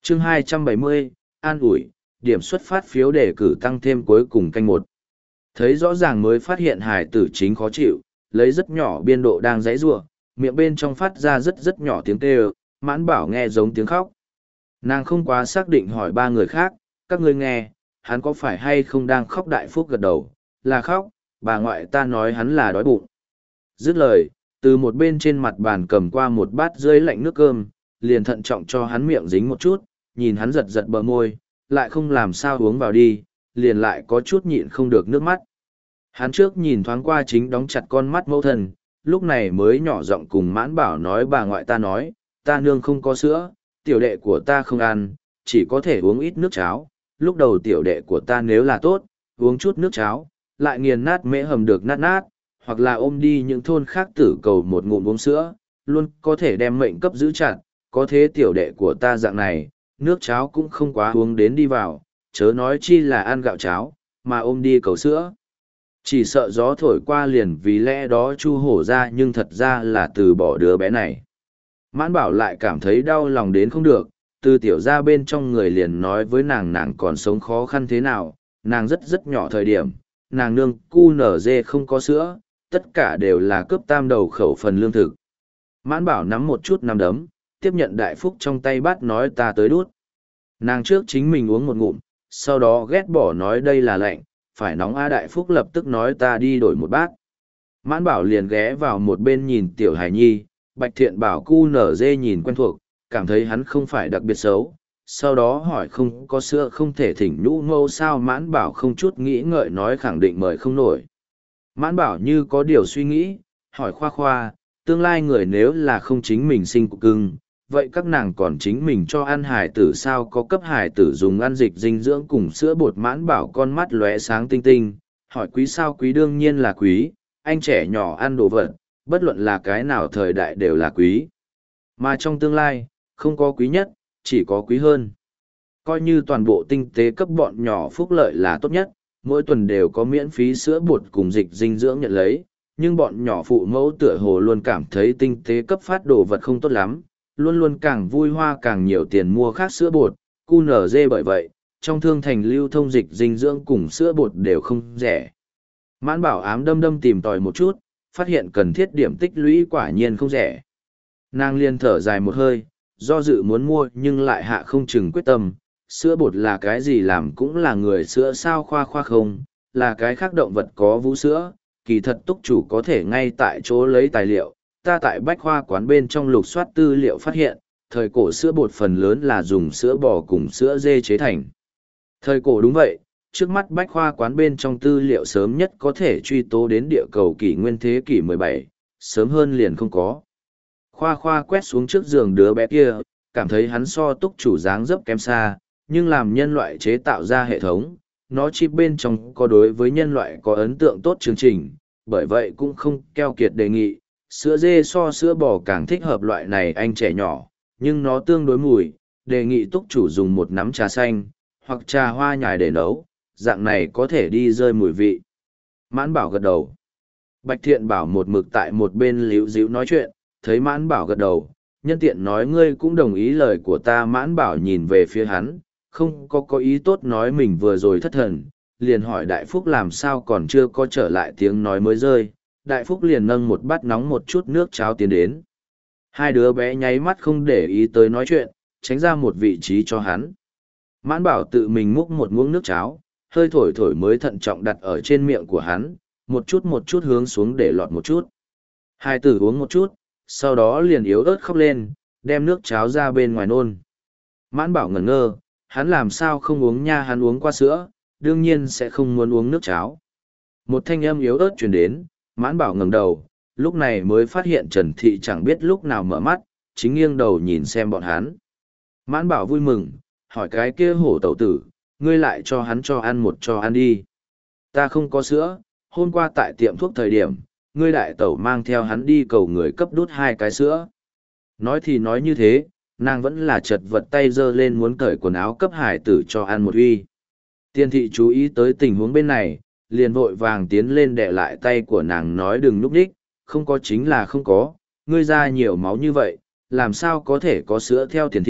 Chương 270, an ủi, điểm xuất phát phiếu đề cử tăng thêm cuối cùng canh một. Thấy rõ ràng mới phát hiện hài tử chính khó chịu, lấy rất nhỏ biên độ đang giãy giụa, miệng bên trong phát ra rất nhỏ tiếng kêu, Mãn Bảo nghe giống tiếng khóc. Nàng không quá xác định hỏi ba người khác, các ngươi nghe, hắn có phải hay không đang khóc? Đại Phúc gật đầu, là khóc, bà ngoại ta nói hắn là đói bụng. Dứt lời, từ một bên trên mặt bàn cầm qua một bát rưới lạnh nước cơm, liền thận trọng cho hắn miệng dính một chút, nhìn hắn giật giật bờ môi, lại không làm sao uống vào đi, liền lại có chút nhịn không được nước mắt. Hắn trước nhìn thoáng qua chính đóng chặt con mắt mẫu thân, lúc này mới nhỏ giọng cùng Mãn Bảo nói bà ngoại ta nói, ta nương không có sữa, tiểu đệ của ta không ăn, chỉ có thể uống ít nước cháo. Lúc đầu tiểu đệ của ta nếu là tốt, uống chút nước cháo, lại nghiền nát mễ hầm được nát nát, hoặc là ôm đi những thôn khác tử cầu một ngụm uống sữa, luôn có thể đem mệnh cấp giữ chặt, có thế tiểu đệ của ta dạng này, nước cháo cũng không quá uống đến đi vào, chớ nói chi là ăn gạo cháo, mà ôm đi cầu sữa. Chỉ sợ gió thổi qua liền vì lẽ đó chu hổ ra nhưng thật ra là từ bỏ đứa bé này. Mãn Bảo lại cảm thấy đau lòng đến không được, từ tiểu ra bên trong người liền nói với nàng còn sống khó khăn thế nào, nàng rất nhỏ thời điểm, nàng nương cu nở dê không có sữa, tất cả đều là cướp tam đầu khẩu phần lương thực. Mãn Bảo nắm một chút nắm đấm, tiếp nhận Đại Phúc trong tay bát nói ta tới đút. Nàng trước chính mình uống một ngụm, sau đó ghét bỏ nói đây là lạnh, phải nóng. Đại Phúc lập tức nói ta đi đổi một bát. Mãn Bảo liền ghé vào một bên nhìn tiểu hài nhi, Bạch Thiện Bảo cu nở dê nhìn quen thuộc, cảm thấy hắn không phải đặc biệt xấu, sau đó hỏi không có sữa không thể thỉnh nhũ mâu sao. Mãn Bảo không chút nghĩ ngợi nói khẳng định mời không nổi. Mãn Bảo như có điều suy nghĩ, hỏi khoa khoa, tương lai người nếu là không chính mình sinh cục cưng, vậy các nàng còn chính mình cho ăn hải tử sao? Có cấp hải tử dùng ăn dịch dinh dưỡng cùng sữa bột. Mãn Bảo con mắt lóe sáng tinh tinh, hỏi quý sao? Quý đương nhiên là quý, anh trẻ nhỏ ăn đồ vật, bất luận là cái nào thời đại đều là quý. Mà trong tương lai, không có quý nhất, chỉ có quý hơn. Coi như toàn bộ tinh tế cấp bọn nhỏ phúc lợi là tốt nhất, mỗi tuần đều có miễn phí sữa bột cùng dịch dinh dưỡng nhận lấy, nhưng bọn nhỏ phụ mẫu tựa hồ luôn cảm thấy tinh tế cấp phát đồ vật không tốt lắm, luôn luôn càng vui hoa càng nhiều tiền mua khác sữa bột, cu nở dê. Bởi vậy, trong thương thành lưu thông dịch dinh dưỡng cùng sữa bột đều không rẻ. Mãn Bảo ám đâm tìm tòi một chút, phát hiện cần thiết điểm tích lũy quả nhiên không rẻ. Nàng liền thở dài một hơi, do dự muốn mua nhưng lại hạ không chừng quyết tâm. Sữa bột là cái gì làm cũng là người sữa sao? Khoa khoa không, là cái khác động vật có vú sữa. Kỳ thật túc chủ có thể ngay tại chỗ lấy tài liệu, ta tại bách khoa quán bên trong lục soát tư liệu phát hiện, thời cổ sữa bột phần lớn là dùng sữa bò cùng sữa dê chế thành. Thời cổ đúng vậy, trước mắt bách khoa quán bên trong tư liệu sớm nhất có thể truy tố đến địa cầu kỷ nguyên thế kỷ 17, sớm hơn liền không có. Khoa khoa quét xuống trước giường đứa bé kia, cảm thấy hắn so túc chủ dáng dấp kém xa, nhưng làm nhân loại chế tạo ra hệ thống, nó chip bên trong có đối với nhân loại có ấn tượng tốt chương trình, bởi vậy cũng không keo kiệt đề nghị. Sữa dê so sữa bò càng thích hợp loại này anh trẻ nhỏ, nhưng nó tương đối mùi, đề nghị túc chủ dùng một nắm trà xanh, hoặc trà hoa nhài để nấu, dạng này có thể đi rơi mùi vị. Mãn Bảo gật đầu. Bạch Thiện Bảo một mực tại một bên líu díu nói chuyện, thấy Mãn Bảo gật đầu, nhân tiện nói ngươi cũng đồng ý lời của ta. Mãn Bảo nhìn về phía hắn, không có ý tốt nói mình vừa rồi thất thần, liền hỏi Đại Phúc làm sao còn chưa có trở lại. Tiếng nói mới rơi, Đại Phúc liền nâng một bát nóng một chút nước cháo tiến đến. Hai đứa bé nháy mắt không để ý tới nói chuyện, tránh ra một vị trí cho hắn. Mãn Bảo tự mình múc một muỗng nước cháo, hơi thổi thổi mới thận trọng đặt ở trên miệng của hắn, một chút hướng xuống để lọt một chút. Hai tử uống một chút, sau đó liền yếu ớt khóc lên, đem nước cháo ra bên ngoài nôn. Mãn Bảo ngẩn ngơ, hắn làm sao không uống nha? Hắn uống qua sữa, đương nhiên sẽ không muốn uống nước cháo. Một thanh âm yếu ớt truyền đến, Mãn Bảo ngẩng đầu, lúc này mới phát hiện Trần Thị chẳng biết lúc nào mở mắt, chính nghiêng đầu nhìn xem bọn hắn. Mãn Bảo vui mừng, hỏi cái kia hổ tẩu tử, ngươi lại cho hắn cho ăn đi. Ta không có sữa, hôm qua tại tiệm thuốc thời điểm, ngươi đại tẩu mang theo hắn đi cầu người cấp đút 2 cái sữa. Nói thì nói như thế, nàng vẫn là chật vật tay giơ lên muốn cởi quần áo cấp hải tử cho ăn một uy. Tiên thị chú ý tới tình huống bên này, liền vội vàng tiến lên đè lại tay của nàng nói đừng núp đích, không có chính là không có, ngươi ra nhiều máu như vậy, làm sao có thể có sữa theo tiền thị,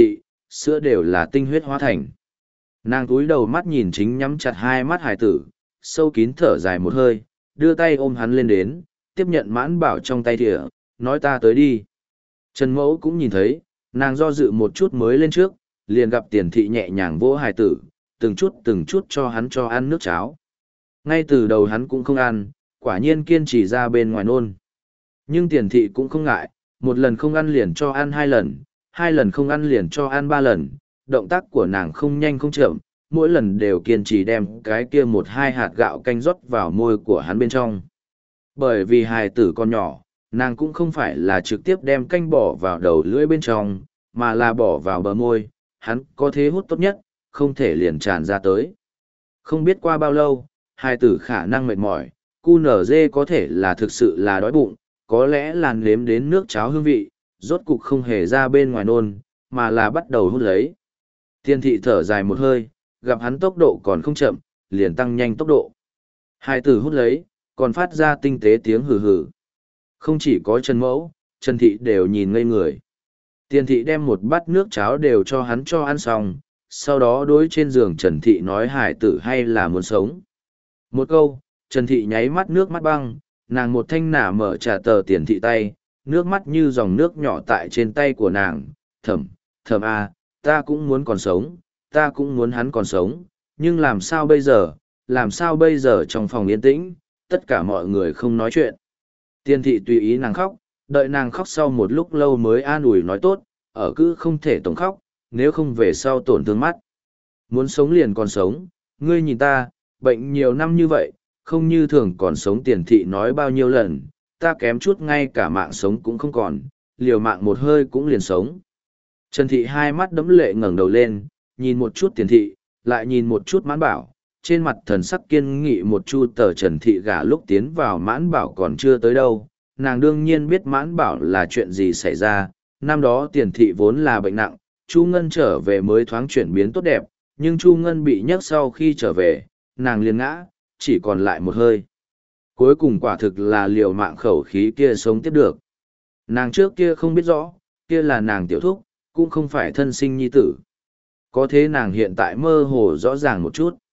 sữa đều là tinh huyết hóa thành. Nàng cúi đầu mắt nhìn chính nhắm chặt hai mắt hài tử, sâu kín thở dài một hơi, đưa tay ôm hắn lên đến, tiếp nhận Mãn Bảo trong tay thìa, nói ta tới đi. Trần Mẫu cũng nhìn thấy, nàng do dự một chút mới lên trước, liền gặp Tiền Thị nhẹ nhàng vỗ hài tử, từng chút cho hắn cho ăn nước cháo. Ngay từ đầu hắn cũng không ăn, quả nhiên kiên trì ra bên ngoài nôn. Nhưng Tiền Thị cũng không ngại, một lần không ăn liền cho ăn hai lần không ăn liền cho ăn ba lần, động tác của nàng không nhanh không chậm, mỗi lần đều kiên trì đem cái kia một hai hạt gạo canh rót vào môi của hắn bên trong. Bởi vì hài tử còn nhỏ, nàng cũng không phải là trực tiếp đem canh bỏ vào đầu lưỡi bên trong, mà là bỏ vào bờ môi, hắn có thế hút tốt nhất, không thể liền tràn ra tới. Không biết qua bao lâu, hài tử khả năng mệt mỏi, cu nở dê có thể là thực sự là đói bụng, có lẽ là nếm đến nước cháo hương vị, rốt cục không hề ra bên ngoài nôn, mà là bắt đầu hút lấy. Tiên Thị thở dài một hơi, gặp hắn tốc độ còn không chậm, liền tăng nhanh tốc độ. Hai tử hút lấy, còn phát ra tinh tế tiếng hừ hừ. Không chỉ có Trần Mẫu, Trần Thị đều nhìn ngây người. Tiên Thị đem một bát nước cháo đều cho hắn cho ăn xong, sau đó đối trên giường Trần Thị nói hải tử hay là muốn sống. Một câu, Trần Thị nháy mắt nước mắt băng, nàng một thanh nả mở trả tờ Tiền Thị tay, nước mắt như dòng nước nhỏ tại trên tay của nàng, thầm à, ta cũng muốn còn sống, ta cũng muốn hắn còn sống, nhưng làm sao bây giờ trong phòng yên tĩnh, tất cả mọi người không nói chuyện. Tiền Thị tùy ý nàng khóc, đợi nàng khóc sau một lúc lâu mới an ủi nói tốt, ở cứ không thể tổng khóc, nếu không về sau tổn thương mắt. Muốn sống liền còn sống, ngươi nhìn ta, bệnh nhiều năm như vậy, không như thường còn sống. Tiền Thị nói bao nhiêu lần, ta kém chút ngay cả mạng sống cũng không còn, liều mạng một hơi cũng liền sống. Trần Thị hai mắt đẫm lệ ngẩng đầu lên, nhìn một chút Tiền Thị, lại nhìn một chút Mãn Bảo, trên mặt thần sắc kiên nghị một chu tờ. Trần Thị gả lúc tiến vào Mãn Bảo còn chưa tới đâu, nàng đương nhiên biết Mãn Bảo là chuyện gì xảy ra. Năm đó Tiền Thị vốn là bệnh nặng, Chu Ngân trở về mới thoáng chuyển biến tốt đẹp, nhưng Chu Ngân bị nhấc sau khi trở về, nàng liền ngã, chỉ còn lại một hơi. Cuối cùng quả thực là liều mạng khẩu khí kia sống tiếp được. Nàng trước kia không biết rõ, kia là nàng tiểu thúc, cũng không phải thân sinh nhi tử. Có thế nàng hiện tại mơ hồ rõ ràng một chút.